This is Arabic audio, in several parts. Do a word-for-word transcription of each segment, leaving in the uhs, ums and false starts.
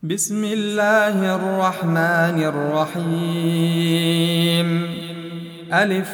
بسم الله الرحمن الرحيم. ألف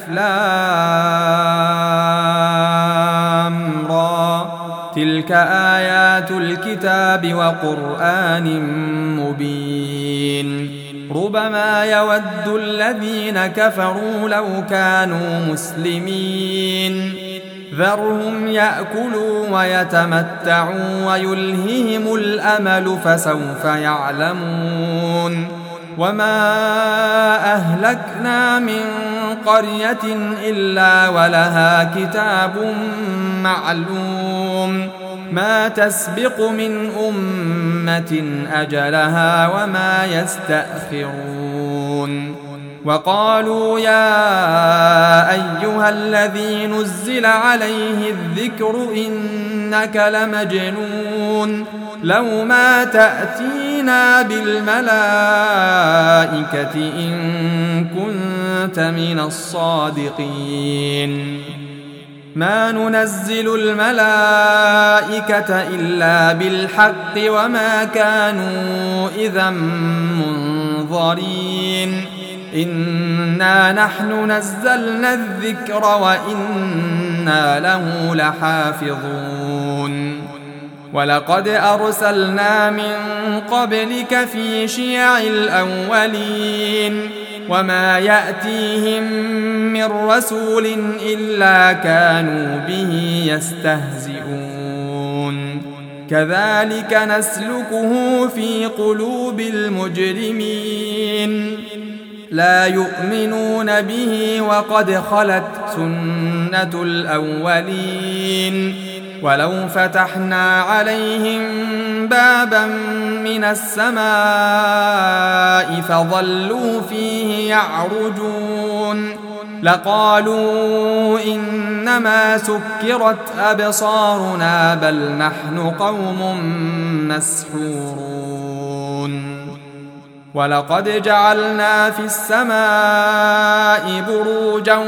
لام را، تلك آيات الكتاب وقرآن مبين. ربما يود الذين كفروا لو كانوا مسلمين. ذرهم يأكلوا ويتمتعوا ويلههم الأمل فسوف يعلمون. وما أهلكنا من قرية إلا ولها كتاب معلوم، ما تسبق من أمة أجلها وما يستأخرون. وقالوا يا أيها الذي نزل عليه الذكر إنك لمجنون، لو ما تأتينا بالملائكة إن كنت من الصادقين. ما ننزل الملائكة إلا بالحق وما كانوا إذا منظرين. إنا نحن نزلنا الذكر وإنا له لحافظون. ولقد أرسلنا من قبلك في شيع الأولين، وما يأتيهم من رسول إلا كانوا به يستهزئون. كذلك نسلكه في قلوب المجرمين. لا يؤمنون به وقد خلت سنة الأولين. ولو فتحنا عليهم بابا من السماء فظلوا فيه يعرجون لقالوا إنما سكرت أبصارنا بل نحن قوم مسحورون. ولقد جعلنا في السماء بروجا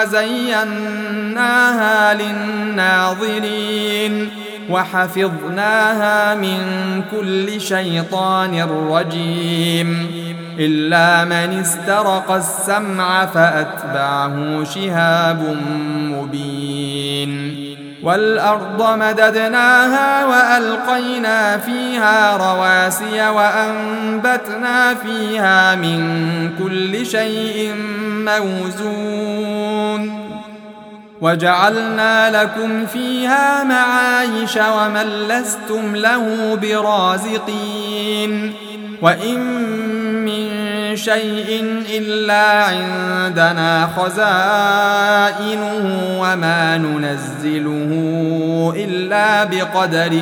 وزيناها للناظرين وحفظناها من كل شيطان رجيم إلا من استرق السمع فأتبعه شهاب مبين. والأرض مددناها وألقينا فيها رواسي وأنبتنا فيها من كل شيء موزون وجعلنا لكم فيها معايش ومن لستم له برازقين. وإن من شيء إلا عندنا خزائنه وما ننزله إلا بقدر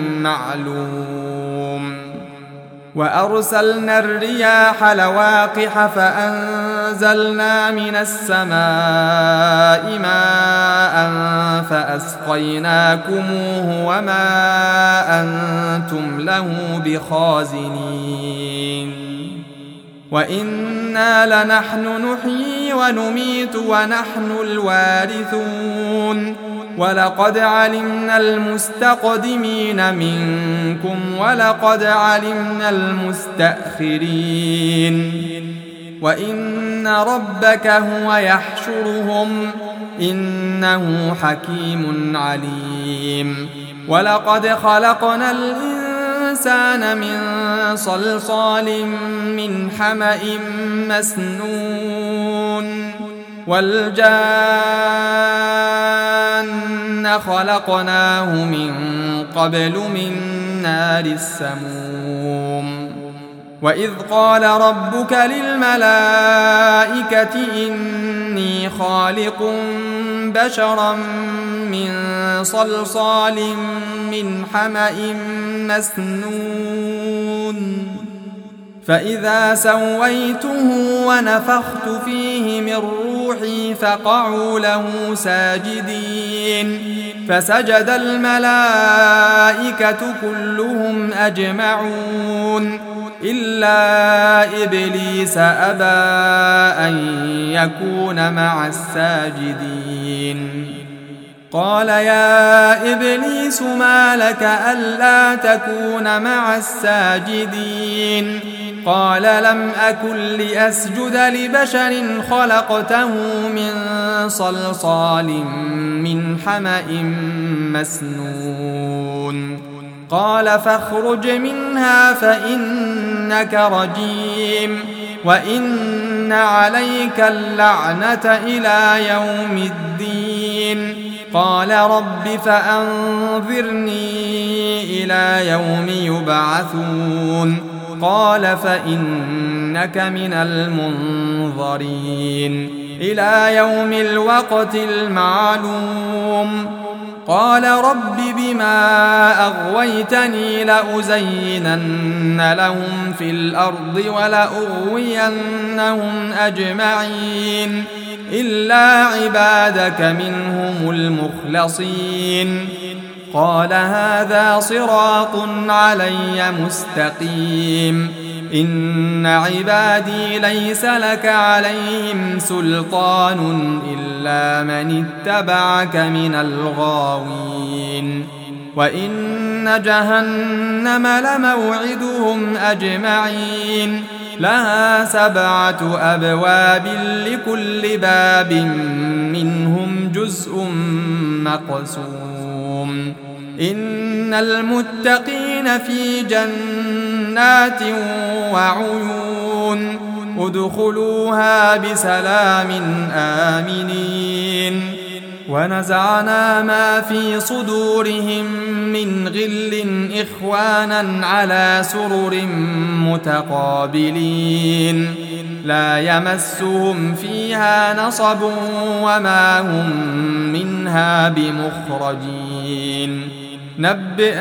معلوم. وأرسلنا الرياح لواقح فأنزلنا من السماء ماء فأسقيناكموه وما أنتم له بخازنين. وإنا لنحن نحيي ونميت ونحن الوارثون. ولقد علمنا المستقدمين منكم ولقد علمنا المستأخرين. وإن ربك هو يحشرهم إنه حكيم عليم. ولقد خلقنا الإنسان من صلصال من حمأ مسنون والجان خلقناه من قبل من نار السموم. وإذ قال ربك للملائكة إني خالق بشرا من صلصال من حمأ مسنون فإذا سويته ونفخت فيه من روحي فقعوا له ساجدين. فسجد الملائكة كلهم أجمعون إلا إبليس أبى أن يكون مع الساجدين. قال يا إبليس ما لك ألا تكون مع الساجدين قال لم أكن لأسجد لبشر خلقته من صلصال من حمأ مسنون قال فاخرج منها فإنك رجيم وإن عليك اللعنة إلى يوم الدين قال رب فأنظرني إلى يوم يبعثون قال فإنك من المنظرين إلى يوم الوقت المعلوم قال رب بما أغويتني لأزينن لهم في الأرض ولأغوينهم أجمعين إلا عبادك منهم المخلصين قال هذا صراط علي مستقيم إن عبادي ليس لك عليهم سلطان إلا من اتبعك من الغاوين وإن جهنم لموعدهم أجمعين لها سبعة أبواب لكل باب منهم جزء مقسوم إن المتقين في جنات وعيون ادخلوها بسلام آمنين ونزعنا ما في صدورهم من غل إخوانا على سرر متقابلين لا يمسهم فيها نصب وما هم منها بمخرجين نبئ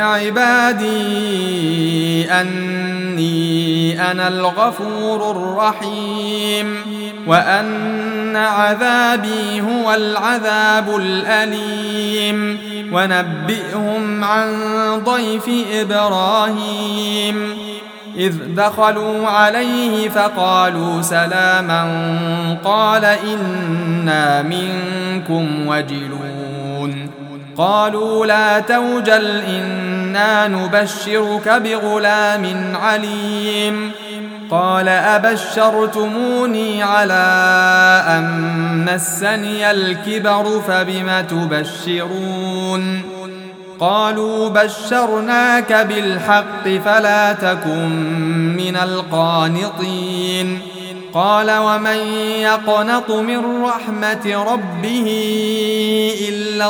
عبادي أني أنا الغفور الرحيم وأن عذابي هو العذاب الأليم ونبئهم عن ضيف إبراهيم إذ دخلوا عليه فقالوا سلاما قال إنا منكم وجلون قالوا لا توجل إنا نبشرك بغلام عليم قال أبشرتموني على أن مسني الكبر فبم تبشرون قالوا بشرناك بالحق فلا تكن من القانطين قال ومن يقنط من رحمة ربه إلا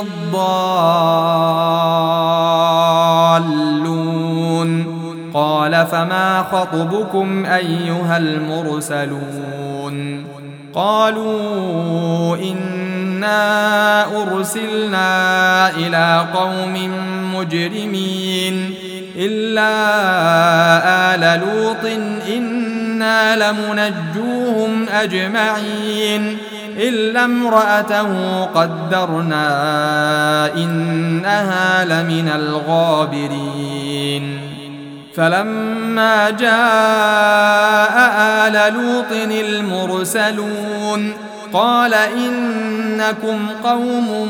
الضالون قال فما خطبكم أيها المرسلون قالوا إنا أرسلنا إلى قوم مجرمين إلا آل لوط إنا لمنجوهم أجمعين إلا امرأته قدرنا إنها لمن الغابرين فلما جاء آل لوط المرسلون قال إنكم قوم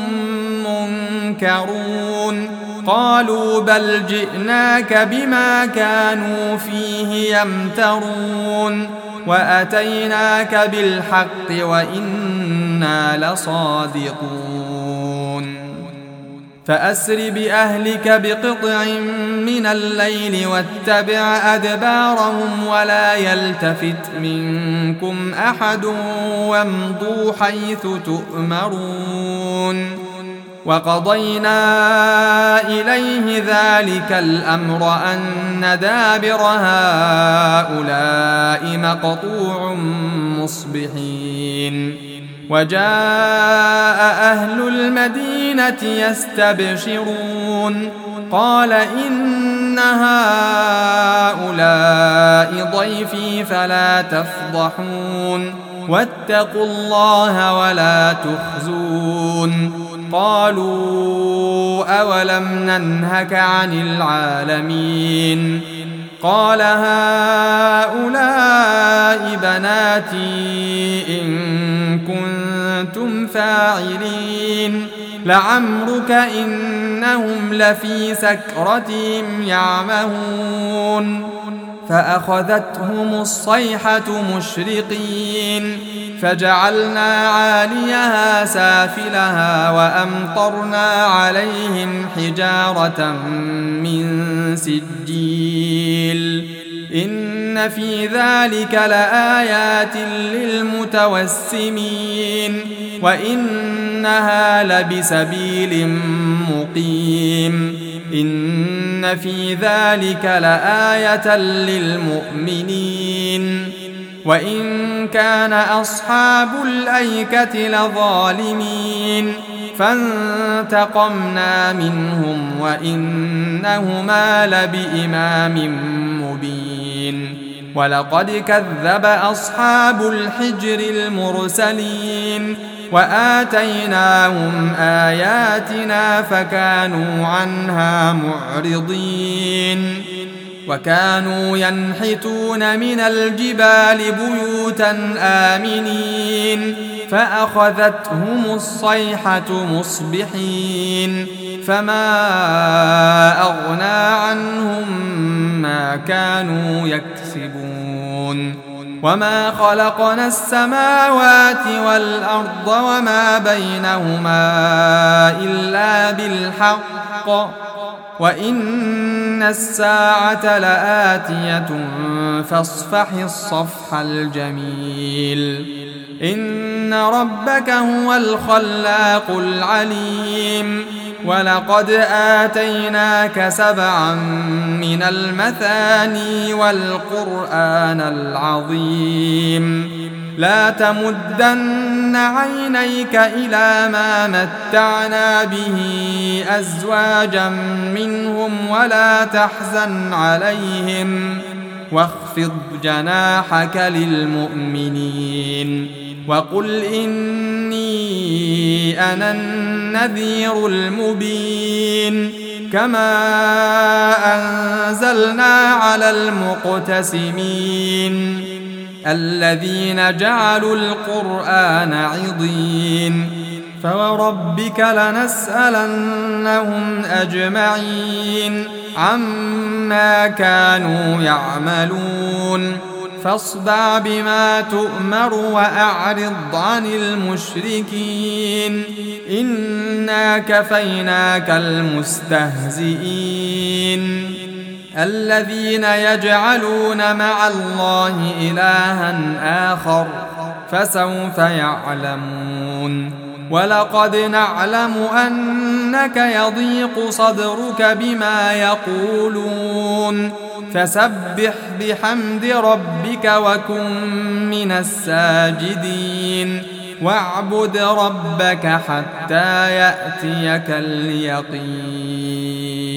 منكرون قالوا بل جئناك بما كانوا فيه يمترون وأتيناك بالحق وإنا لصادقون فأسر بأهلك بقطع من الليل واتبع أدبارهم ولا يلتفت منكم أحد وامضوا حيث تؤمرون وقضينا إليه ذلك الأمر أن دابر هؤلاء مقطوع مصبحين وجاء أهل المدينة يستبشرون قال إن هؤلاء ضيفي فلا تفضحون واتقوا الله ولا تخزون قالوا أولم ننهك عن العالمين قال هؤلاء بناتي إن كنتم فاعلين لعمرك إنهم لفي سكرتهم يعمهون فأخذتهم الصيحة مشرقين فجعلنا عاليها سافلها وأمطرنا عليهم حجارة من سجيل إن في ذلك لآيات للمتوسمين وإنها لبسبيل مقيم إن في ذلك لآية للمؤمنين وإن كان أصحاب الأيكة لظالمين فانتقمنا منهم وإنهما لبإمام مبين ولقد كذب أصحاب الحجر المرسلين وآتيناهم آياتنا فكانوا عنها معرضين وكانوا ينحتون من الجبال بيوتا آمنين فأخذتهم الصيحة مصبحين فما أغنى عنهم ما كانوا يكسبون وما خلقنا السماوات والأرض وما بينهما إلا بالحق وإن الساعة لآتية فاصفح الصفح الجميل إن ربك هو الخلاق العليم ولقد آتيناك سبعا من المثاني والقرآن العظيم لا تمدن عينيك إلى ما متعنا به أزواجا منهم ولا تحزن عليهم واخفض جناحك للمؤمنين وقل إني أنا النذير المبين كما أنزلنا على المقتسمين الذين جعلوا القرآن عضين فوربك لنسألنهم أجمعين عما كانوا يعملون فاصدع بما تؤمر وأعرض عن المشركين إنا كفيناك المستهزئين الذين يجعلون مع الله إلها آخر فسوف يعلمون ولقد نعلم أنك يضيق صدرك بما يقولون فسبح بحمد ربك وكن من الساجدين واعبد ربك حتى يأتيك اليقين.